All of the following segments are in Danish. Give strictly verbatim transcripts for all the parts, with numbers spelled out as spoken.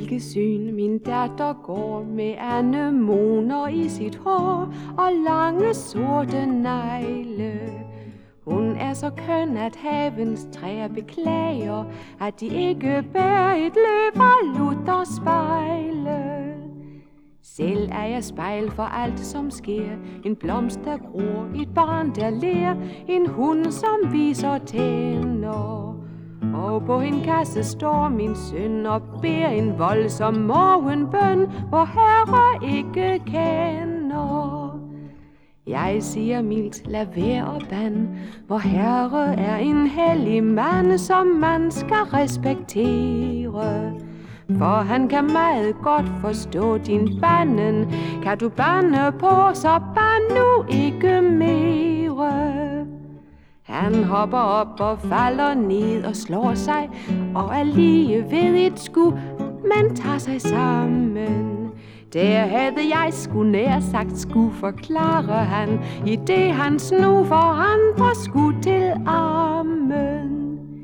hvilket syn min datter går med anemoner i sit hår og lange sorte negle. Hun er så køn, at havens træer beklager, at de ikke bærer et løb og lutter spejle. Selv er jeg spejl for alt, som sker. En blomst, der gror, et barn, der ler, en hund, som viser tænder. Og på en kasse står min søn og beder en voldsom morgenbøn, hvor Herre ikke kender. Jeg siger mildt, lad være og band, hvor Herre er en hellig mand, som man skal respektere. For han kan meget godt forstå din banden. Kan du bande på, så band nu ikke mere. Han hopper op og falder ned og slår sig, og er lige ved et sku, men tager sig sammen. Der havde jeg sgu nær sagt skulle, forklare han, i det han snu for andre sku til armen.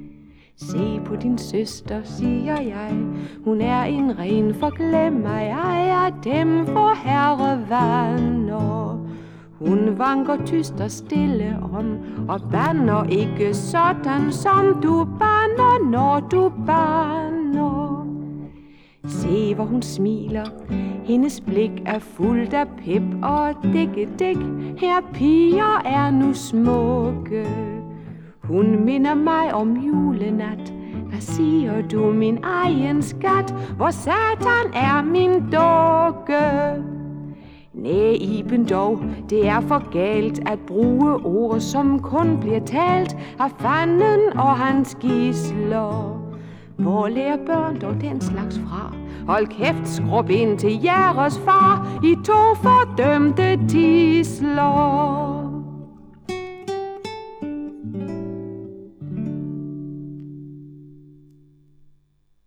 Se på din søster, siger jeg, hun er en ren forglemmer, jeg er dem for Herre vander. Hun vanker tyst og stille om, og bander ikke sådan, som du bander, når du bander. Se, hvor hun smiler, hendes blik er fuldt af pep og dikke dik, her piger er nu smukke. Hun minder mig om julenat. Hvad siger du, min egen skat? Hvor satan er min dukke? Næh, Iben dog, det er for galt at bruge ord, som kun bliver talt af fanden og hans gidsler. Hvor lærer børn dog den slags fra? Hold kæft, skrub ind til jeres far, I to fordømte tisler.